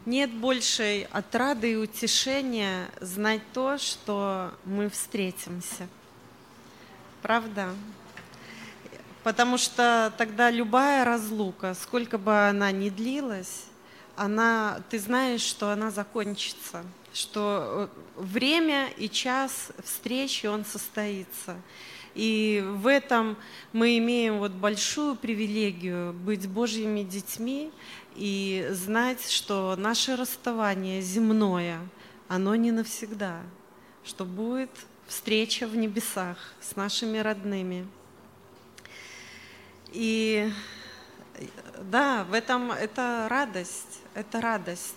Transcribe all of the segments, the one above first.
Нет большей отрады и утешения знать то, что мы встретимся. Правда? Потому что тогда любая разлука, сколько бы она ни длилась, ты знаешь, что она закончится, что время и час встречи, он состоится. И в этом мы имеем вот большую привилегию быть Божьими детьми и знать, что наше расставание земное, оно не навсегда, что будет встреча в небесах с нашими родными. И да, в этом это радость, это радость.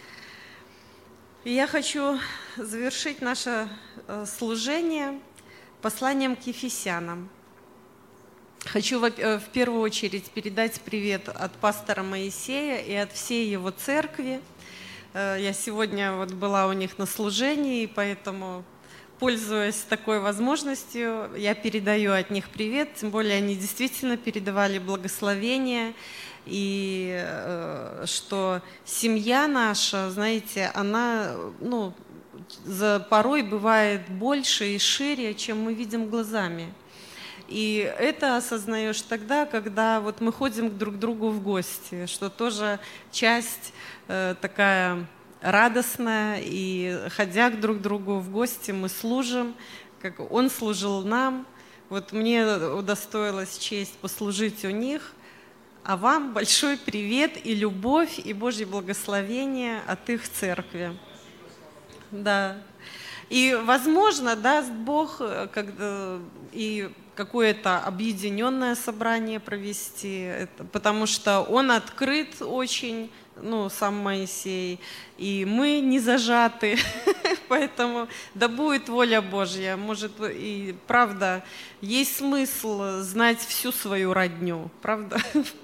И я хочу завершить наше служение посланием к Ефесянам. Хочу в первую очередь передать привет от пастора Моисея и от всей его церкви. Я сегодня вот была у них на служении, и поэтому, пользуясь такой возможностью, я передаю от них привет. Тем более они действительно передавали благословение. И что семья наша, знаете, она порой бывает больше и шире, чем мы видим глазами. И это осознаешь тогда, когда вот мы ходим друг к другу в гости, что тоже часть такая радостная, и ходя друг к другу в гости, мы служим, как Он служил нам. Вот мне удостоилась честь послужить у них, а вам большой привет и любовь, и Божье благословение от их церкви. Да. И, возможно, даст Бог и какое-то объединенное собрание провести, потому что он открыт очень, сам Моисей, и мы не зажаты, поэтому да будет воля Божья. Может, и правда, есть смысл знать всю свою родню, правда?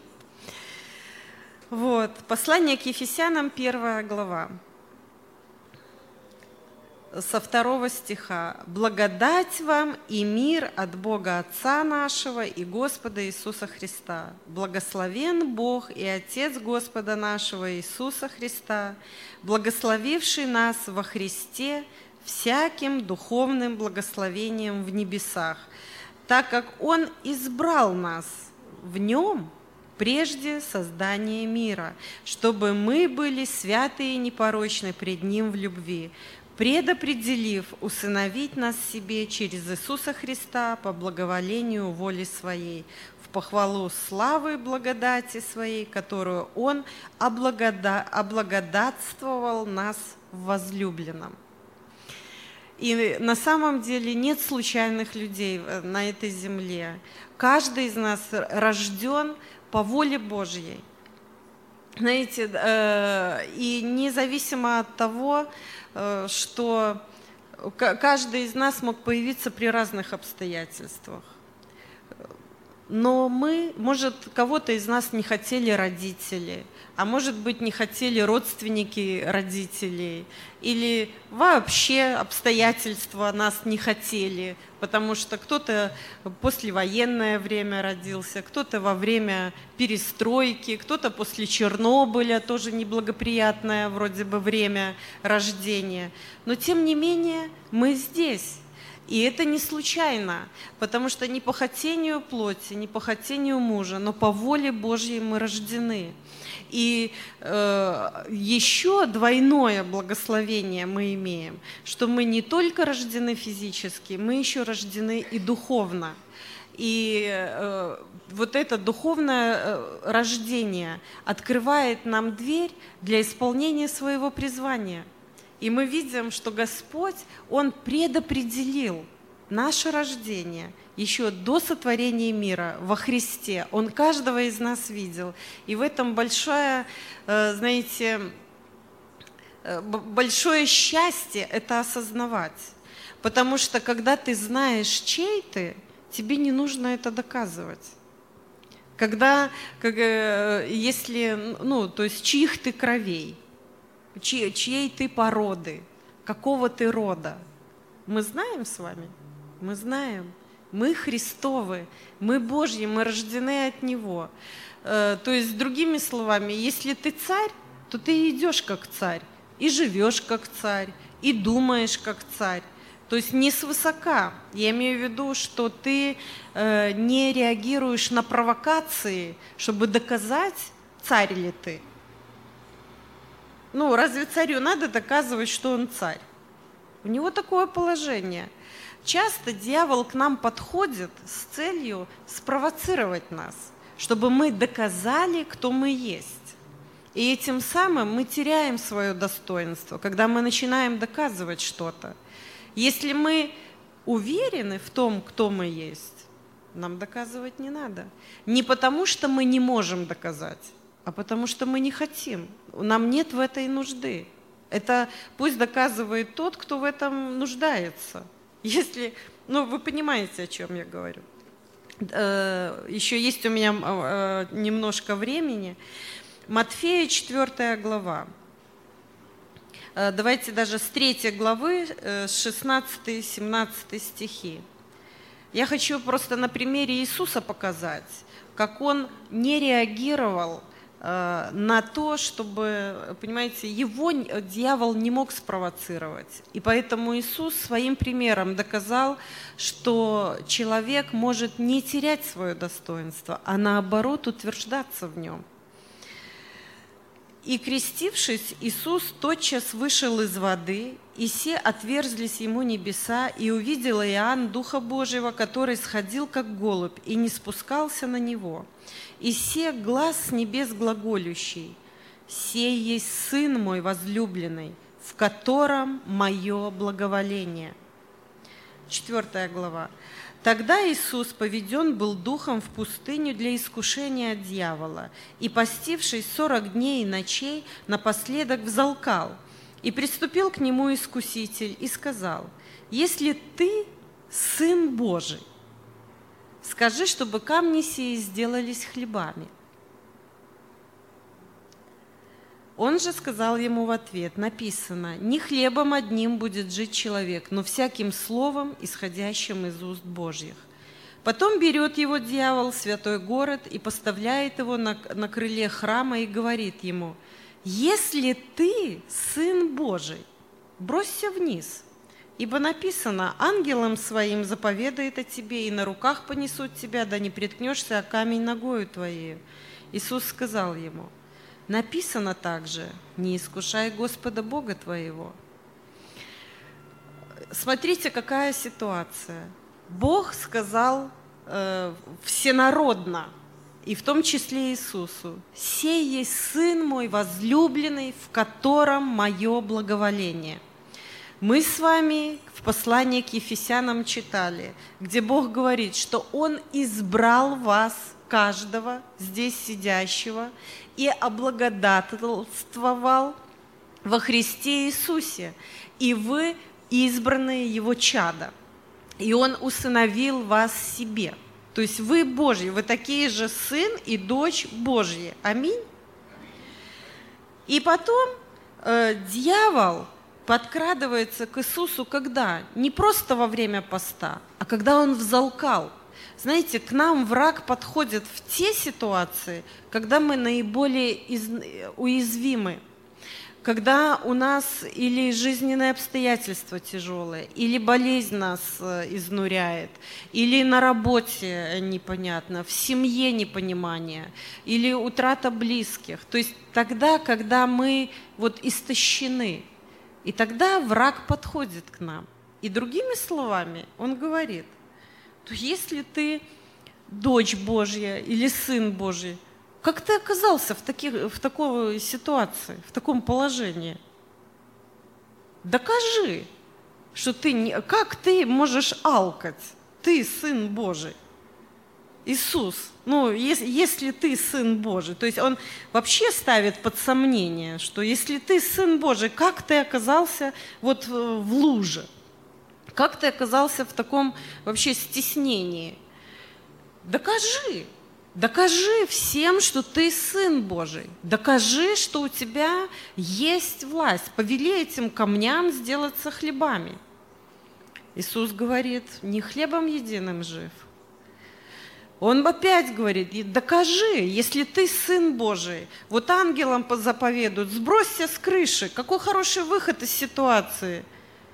Вот, послание к Ефесянам, 1 глава. Со 2 стиха. «Благодать вам и мир от Бога Отца нашего и Господа Иисуса Христа. Благословен Бог и Отец Господа нашего Иисуса Христа, благословивший нас во Христе всяким духовным благословением в небесах, так как Он избрал нас в Нем прежде создания мира, чтобы мы были святы и непорочны пред Ним в любви, предопределив усыновить нас себе через Иисуса Христа по благоволению воли Своей, в похвалу славы благодати Своей, которую Он облагодатствовал нас в возлюбленном». И на самом деле нет случайных людей на этой земле. Каждый из нас рожден по воле Божьей. Знаете, и независимо от того, что каждый из нас мог появиться при разных обстоятельствах. Но может, кого-то из нас не хотели родители, а может быть, не хотели родственники родителей, или вообще обстоятельства нас не хотели, потому что кто-то послевоенное время родился, кто-то во время перестройки, кто-то после Чернобыля, тоже неблагоприятное вроде бы время рождения. Но тем не менее мы здесь. И это не случайно, потому что не по хотению плоти, не по хотению мужа, но по воле Божьей мы рождены. И еще двойное благословение мы имеем, что мы не только рождены физически, мы еще рождены и духовно. И вот это духовное рождение открывает нам дверь для исполнения своего призвания. И мы видим, что Господь, Он предопределил наше рождение еще до сотворения мира во Христе. Он каждого из нас видел. И в этом большое, знаете, большое счастье это осознавать. Потому что когда ты знаешь, чей ты, тебе не нужно это доказывать. Если, то есть чьих ты кровей, чьей ты породы, какого ты рода. Мы знаем с вами? Мы знаем. Мы Христовы, мы Божьи, мы рождены от Него. То есть, другими словами, если ты царь, то ты идешь как царь, и живешь как царь, и думаешь как царь. То есть не свысока. Я имею в виду, что ты не реагируешь на провокации, чтобы доказать, царь ли ты. Ну, разве царю надо доказывать, что он царь? У него такое положение. Часто дьявол к нам подходит с целью спровоцировать нас, чтобы мы доказали, кто мы есть. И этим самым мы теряем свое достоинство, когда мы начинаем доказывать что-то. Если мы уверены в том, кто мы есть, нам доказывать не надо. Не потому, что мы не можем доказать, а потому, что мы не хотим. Нам нет в этой нужды. Это пусть доказывает тот, кто в этом нуждается. Если, ну, вы понимаете, о чем я говорю. Еще есть у меня немножко времени. Матфея, 4 глава. Давайте даже с 3 главы, 16-17 стихи. Я хочу просто на примере Иисуса показать, как Он не реагировал на то, чтобы, понимаете, его дьявол не мог спровоцировать. И поэтому Иисус своим примером доказал, что человек может не терять свое достоинство, а наоборот утверждаться в нем. «И, крестившись, Иисус тотчас вышел из воды, и се отверзлись ему небеса, и увидел Иоанн Духа Божьего, который сходил, как голубь, и не спускался на него. И се глас с небес глаголющий: «Сей есть Сын мой возлюбленный, в котором мое благоволение». 4 глава. «Тогда Иисус поведен был духом в пустыню для искушения от дьявола, и, постившись 40 дней и ночей, напоследок взалкал. И приступил к нему искуситель и сказал: если ты Сын Божий, скажи, чтобы камни сии сделались хлебами. Он же сказал ему в ответ: написано: не хлебом одним будет жить человек, но всяким словом, исходящим из уст Божьих. Потом берет его дьявол, святой город, и поставляет его на крыле храма и говорит ему: если ты Сын Божий, бросься вниз, ибо написано: ангелам своим заповедает о тебе, и на руках понесут тебя, да не приткнешься о камень ногою твоею. Иисус сказал ему: написано также: не искушай Господа Бога твоего. Смотрите, какая ситуация. Бог сказал всенародно, и в том числе Иисусу: «Сей есть Сын мой возлюбленный, в котором мое благоволение». Мы с вами в послании к Ефесянам читали, где Бог говорит, что Он избрал вас, каждого здесь сидящего, и облагодательствовал во Христе Иисусе, и вы избранные Его чада, и Он усыновил вас себе. То есть вы Божьи, вы такие же сын и дочь Божьи. Аминь. И потом дьявол подкрадывается к Иисусу когда? Не просто во время поста, а когда Он взалкал. Знаете, к нам враг подходит в те ситуации, когда мы наиболее уязвимы, когда у нас или жизненные обстоятельства тяжелые, или болезнь нас изнуряет, или на работе непонятно, в семье непонимание, или утрата близких. То есть тогда, когда мы вот истощены, и тогда враг подходит к нам. И другими словами он говорит: то если ты дочь Божья или сын Божий, как ты оказался в такой ситуации, в таком положении? Докажи, что как ты можешь алкать? Ты сын Божий. Иисус, если ты сын Божий, то есть он вообще ставит под сомнение, что если ты сын Божий, как ты оказался вот в луже? Как ты оказался в таком вообще стеснении? Докажи. Докажи всем, что ты Сын Божий. Докажи, что у тебя есть власть. Повели этим камням сделаться хлебами. Иисус говорит: не хлебом единым жив. Он опять говорит: докажи, если ты Сын Божий. Вот ангелам заповедуют: сбросься с крыши. Какой хороший выход из ситуации.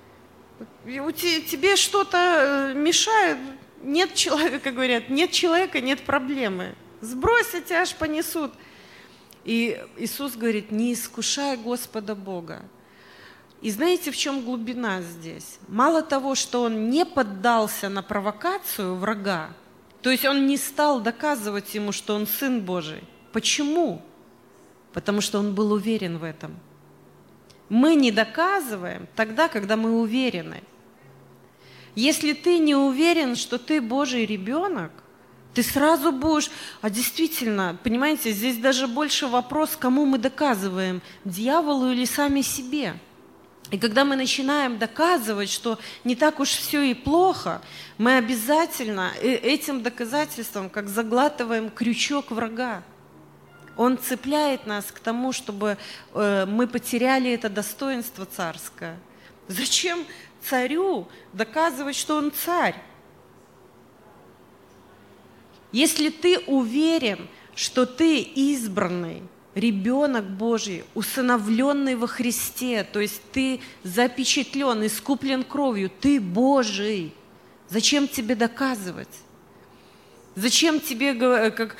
Тебе что-то мешает? Нет человека, говорят, нет человека, нет проблемы. Сбрось, а тебя аж понесут. И Иисус говорит: не искушай Господа Бога. И знаете, в чем глубина здесь? Мало того, что он не поддался на провокацию врага, то есть он не стал доказывать ему, что он Сын Божий. Почему? Потому что он был уверен в этом. Мы не доказываем тогда, когда мы уверены. Если ты не уверен, что ты Божий ребенок, ты сразу будешь... А действительно, понимаете, здесь даже больше вопрос, кому мы доказываем, дьяволу или сами себе. И когда мы начинаем доказывать, что не так уж все и плохо, мы обязательно этим доказательством как заглатываем крючок врага. Он цепляет нас к тому, чтобы мы потеряли это достоинство царское. Зачем царю доказывать, что он царь? Если ты уверен, что ты избранный, ребенок Божий, усыновленный во Христе, то есть ты запечатлен, искуплен кровью, ты Божий. Зачем тебе доказывать? Зачем тебе, как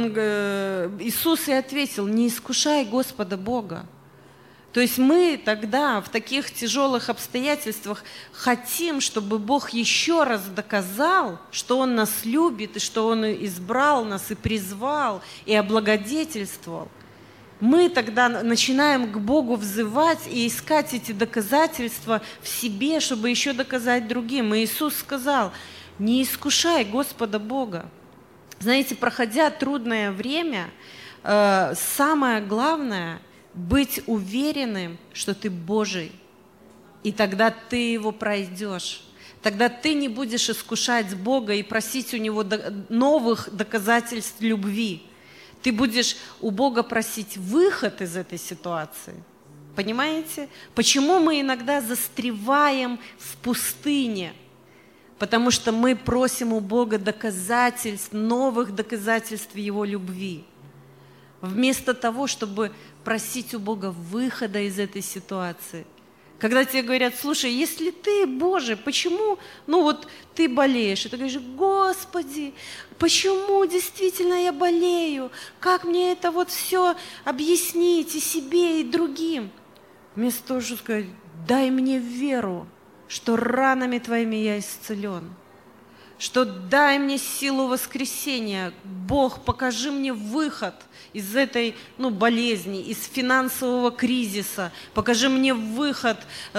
Иисус и ответил: не искушай Господа Бога. То есть мы тогда в таких тяжелых обстоятельствах хотим, чтобы Бог еще раз доказал, что Он нас любит, и что Он избрал нас, и призвал, и облагодетельствовал. Мы тогда начинаем к Богу взывать и искать эти доказательства в себе, чтобы еще доказать другим. И Иисус сказал: не искушай Господа Бога. Знаете, проходя трудное время, самое главное – быть уверенным, что ты Божий. И тогда ты его пройдешь. Тогда ты не будешь искушать Бога и просить у Него новых доказательств любви. Ты будешь у Бога просить выход из этой ситуации. Понимаете? Почему мы иногда застреваем в пустыне? Потому что мы просим у Бога доказательств, новых доказательств Его любви. Вместо того, чтобы просить у Бога выхода из этой ситуации. Когда тебе говорят: слушай, если ты Божий, почему, ты болеешь? И ты говоришь: Господи, почему действительно я болею? Как мне это все объяснить и себе, и другим? Вместо того, чтобы сказать: дай мне веру, что ранами Твоими я исцелен. Что дай мне силу воскресения. Бог, покажи мне выход из этой болезни, из финансового кризиса. Покажи мне выход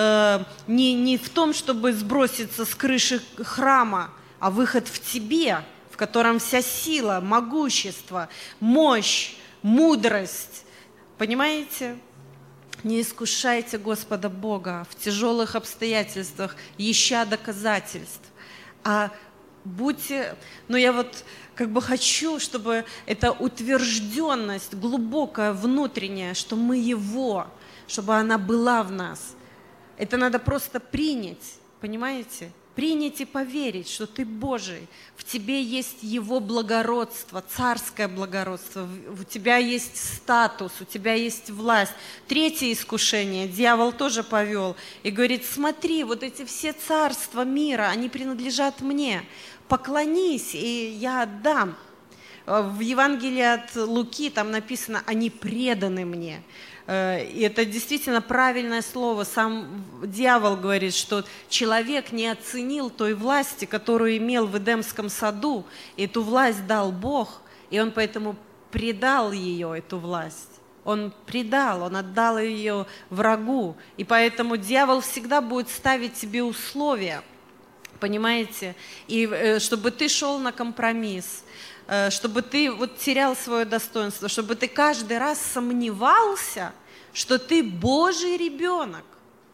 не в том, чтобы сброситься с крыши храма, а выход в Тебе, в котором вся сила, могущество, мощь, мудрость. Понимаете? Не искушайте Господа Бога в тяжелых обстоятельствах, ища доказательств, а будьте, я хочу, чтобы эта утвержденность глубокая, внутренняя, что мы Его, чтобы она была в нас. Это надо просто принять, понимаете? Принять и поверить, что ты Божий, в тебе есть Его благородство, царское благородство, у тебя есть статус, у тебя есть власть. Третье искушение дьявол тоже повел и говорит: смотри, вот эти все царства мира, они принадлежат мне, поклонись, и я отдам. В Евангелии от Луки там написано: они преданы мне. И это действительно правильное слово. Сам дьявол говорит, что человек не оценил той власти, которую имел в Эдемском саду. Эту власть дал Бог, и он поэтому предал ее, эту власть. Он предал, он отдал ее врагу. И поэтому дьявол всегда будет ставить тебе условия, понимаете? И чтобы ты шел на компромисс, чтобы ты терял свое достоинство, чтобы ты каждый раз сомневался, что ты Божий ребенок.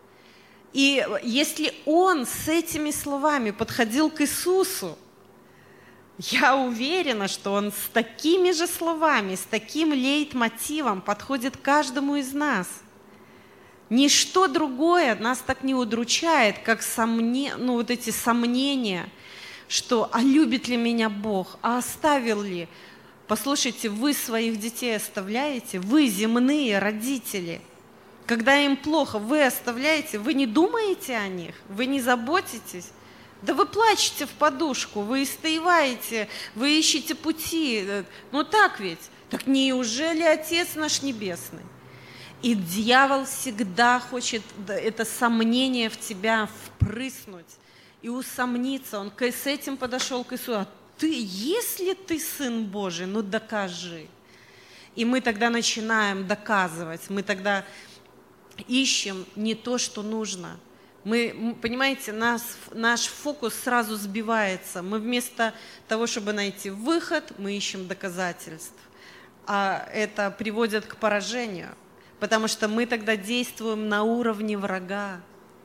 И если он с этими словами подходил к Иисусу, я уверена, что он с такими же словами, с таким лейтмотивом подходит к каждому из нас. Ничто другое нас так не удручает, как эти сомнения что «а любит ли меня Бог, а оставил ли?» Послушайте, вы своих детей оставляете, вы земные родители. Когда им плохо, вы оставляете, вы не думаете о них, вы не заботитесь. Да вы плачете в подушку, вы истаиваете, вы ищете пути. Ну так ведь? Так неужели Отец наш Небесный? И дьявол всегда хочет это сомнение в тебя впрыснуть и усомниться. Он с этим подошел к Иисусу. А ты, если ты Сын Божий, ну докажи. И мы тогда начинаем доказывать, мы тогда ищем не то, что нужно. Мы, понимаете, наш фокус сразу сбивается. Мы вместо того, чтобы найти выход, мы ищем доказательств. А это приводит к поражению, потому что мы тогда действуем на уровне врага.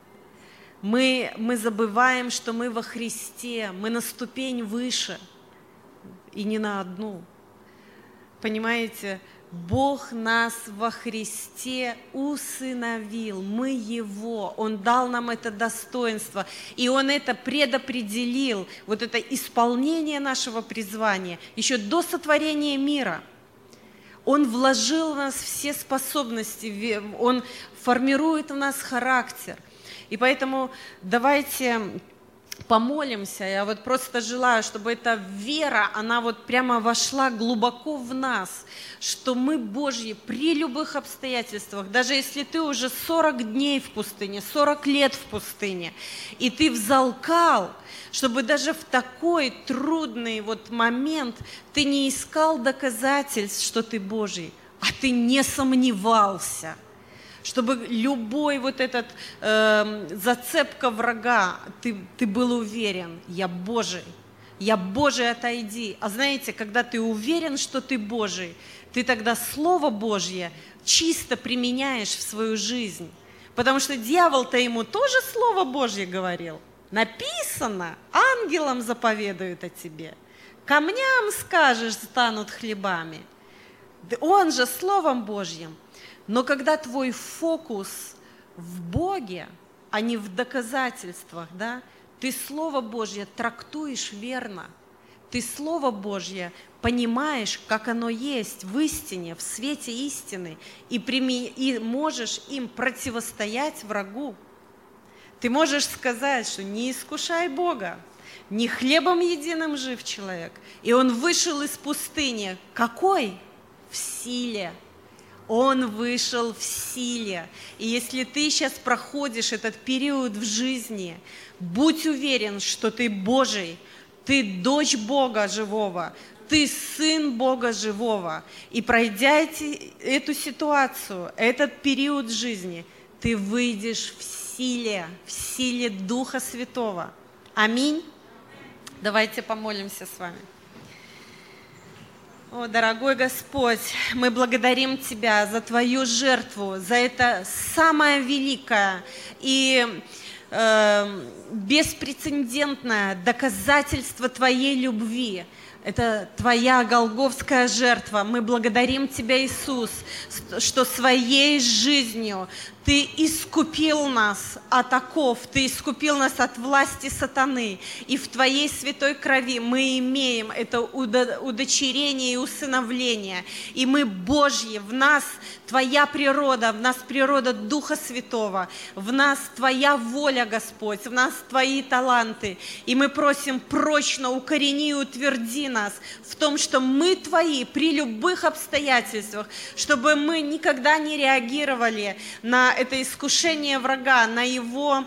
Мы забываем, что мы во Христе, мы на ступень выше, и не на одну. Понимаете? Бог нас во Христе усыновил, мы Его, Он дал нам это достоинство, и Он это предопределил, вот это исполнение нашего призвания еще до сотворения мира. Он вложил в нас все способности, Он формирует в нас характер. И поэтому давайте помолимся. Я вот просто желаю, чтобы эта вера, она вот прямо вошла глубоко в нас, что мы Божьи при любых обстоятельствах, даже если ты уже 40 дней в пустыне, 40 лет в пустыне, и ты взалкал, чтобы даже в такой трудный вот момент ты не искал доказательств, что ты Божий, а ты не сомневался. Чтобы любой вот этот зацепка врага, ты был уверен, я Божий, отойди. А знаете, когда ты уверен, что ты Божий, ты тогда Слово Божье чисто применяешь в свою жизнь. Потому что дьявол-то ему тоже Слово Божье говорил. Написано, ангелам заповедуют о тебе, камням скажешь, станут хлебами. Он же Словом Божьим. Но когда твой фокус в Боге, а не в доказательствах, да, ты Слово Божье трактуешь верно, ты Слово Божье понимаешь, как оно есть в истине, в свете истины, и можешь им противостоять врагу. Ты можешь сказать, что не искушай Бога, не хлебом единым жив человек. И он вышел из пустыни. Какой? В силе. Он вышел в силе. И если ты сейчас проходишь этот период в жизни, будь уверен, что ты Божий, ты дочь Бога живого, ты сын Бога живого. И пройдя эту ситуацию, этот период жизни, ты выйдешь в силе Духа Святого. Аминь. Давайте помолимся с вами. О, дорогой Господь, мы благодарим Тебя за Твою жертву, за это самое великое и беспрецедентное доказательство Твоей любви. Это Твоя голгофская жертва. Мы благодарим Тебя, Иисус, что своей жизнью Ты искупил нас от оков, Ты искупил нас от власти сатаны. И в Твоей святой крови мы имеем это удочерение и усыновление. И мы Божьи, в нас Твоя природа, в нас природа Духа Святого, в нас Твоя воля, Господь, в нас Твои таланты. И мы просим прочно укорени и утверди нас в том, что мы Твои при любых обстоятельствах, чтобы мы никогда не реагировали на это искушение врага, на его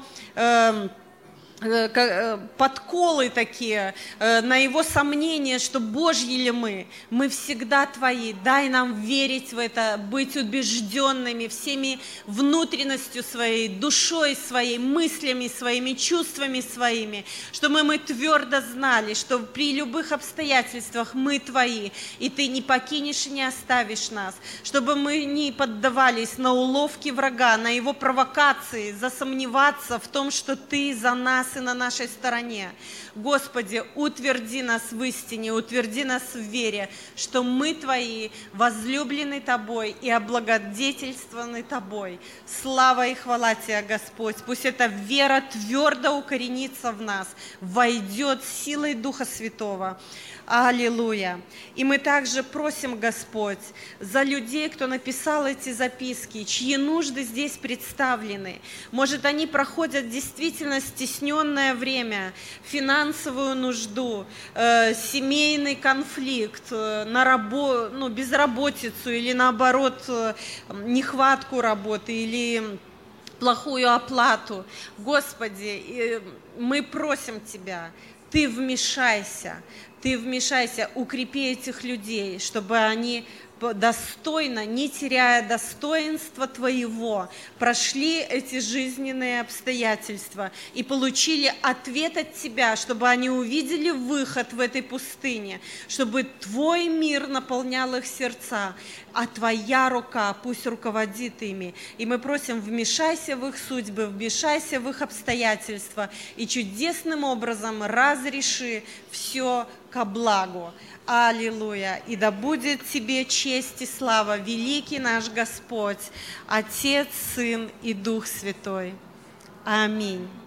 подколы такие, на его сомнения, что Божьи ли мы всегда Твои. Дай нам верить в это, быть убежденными всеми внутренностью своей, душой своей, мыслями своими, чувствами своими, чтобы мы твердо знали, что при любых обстоятельствах мы Твои, и Ты не покинешь и не оставишь нас, чтобы мы не поддавались на уловки врага, на его провокации, засомневаться в том, что Ты за нас нас и на нашей стороне. Господи, утверди нас в истине, утверди нас в вере, что мы Твои, возлюблены Тобой и облагодетельствованы Тобой. Слава и хвала Тебе, Господь. Пусть эта вера твердо укоренится в нас, войдет силой Духа Святого. Аллилуйя. И мы также просим, Господь, за людей, кто написал эти записки, чьи нужды здесь представлены. Может, они проходят действительно стесненное время, финансовую нужду, семейный конфликт, безработицу или, наоборот, нехватку работы или плохую оплату. Господи, мы просим Тебя, Ты вмешайся, укрепи этих людей, чтобы они достойно, не теряя достоинства Твоего, прошли эти жизненные обстоятельства и получили ответ от Тебя, чтобы они увидели выход в этой пустыне, чтобы Твой мир наполнял их сердца, а Твоя рука пусть руководит ими. И мы просим, вмешайся в их судьбы, вмешайся в их обстоятельства и чудесным образом разреши все ко благу. Аллилуйя! И да будет Тебе честь и слава, великий наш Господь, Отец, Сын и Дух Святой. Аминь.